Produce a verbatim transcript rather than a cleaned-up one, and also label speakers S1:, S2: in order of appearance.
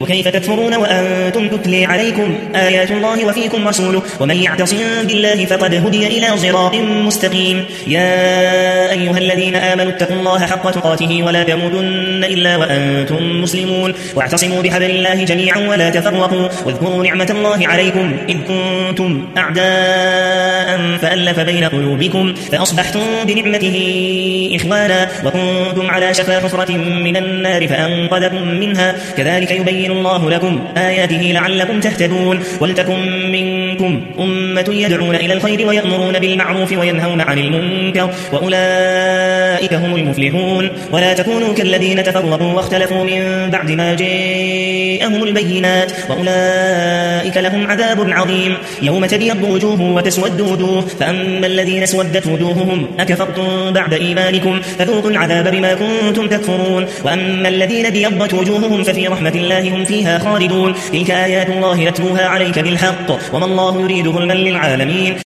S1: وكيف تكفرون وأنتم تتلي عليكم آيات الله وفيكم رسوله ومن يعتصم بالله فقد هدي إلى صراط مستقيم. يا أيها الذين آمنوا اتقوا الله حق تقاته ولا تموتن إلا وأنتم مسلمون واعتصموا بحبل الله جميعا ولا تفرقوا واذكروا نعمة الله عليكم إذ كنتم أعداء فألف بين قلوبكم فأصبحتم بنعمته إخوانا وكنتم على شفا حفرة من النار فأنقذكم منها كذلك يبين الله لكم آياته لعلكم تهتدون. ولتكن منكم أمة يدعون إلى الخير ويأمرون بالمعروف وينهون عن المنكر وأولئك هم المفلحون. ولا تكونوا كالذين تفرقوا واختلفوا من بعد ما جاءهم البينات وأولئك لهم عذاب عظيم. يوم تبيض وجوه وتسود وجوه فأما الذين اسودت وجوههم أكفرتم بعد إيمانكم فذوقوا العذاب بما كنتم تكفرون. وأما الذين ابيضت وجوههم ففي رحمة الله هم فيها خالدون. تلك آيات الله نتلوها عليك بالحق وما الله يريد ظلما للعالمين.